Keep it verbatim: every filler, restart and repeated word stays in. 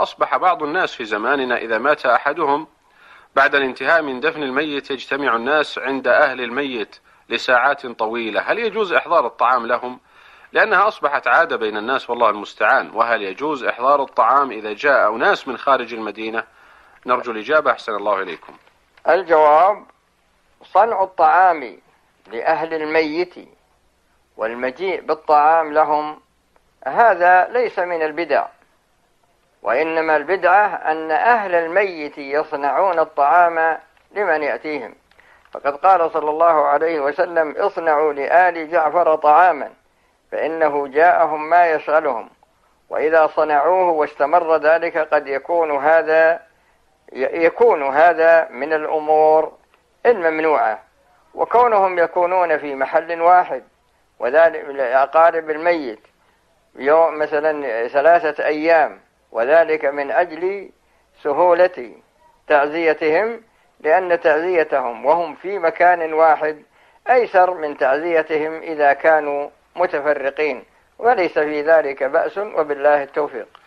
أصبح بعض الناس في زماننا إذا مات أحدهم بعد الانتهاء من دفن الميت يجتمع الناس عند أهل الميت لساعات طويلة، هل يجوز إحضار الطعام لهم؟ لأنها أصبحت عادة بين الناس والله المستعان. وهل يجوز إحضار الطعام إذا جاء أناس من خارج المدينة؟ نرجو الإجابة، أحسن الله إليكم. الجواب: صنع الطعام لأهل الميت والمجيء بالطعام لهم هذا ليس من البدع، وإنما البدعة أن أهل الميت يصنعون الطعام لمن يأتيهم، فقد قال صلى الله عليه وسلم: اصنعوا لآل جعفر طعاما فإنه جاءهم ما يشغلهم. وإذا صنعوه واستمر ذلك قد يكون هذا يكون هذا من الأمور الممنوعة. وكونهم يكونون في محل واحد وذلك لأقارب الميت يوم مثلا ثلاثة أيام، وذلك من أجل سهولة تعزيتهم، لأن تعزيتهم وهم في مكان واحد أيسر من تعزيتهم إذا كانوا متفرقين، وليس في ذلك بأس، وبالله التوفيق.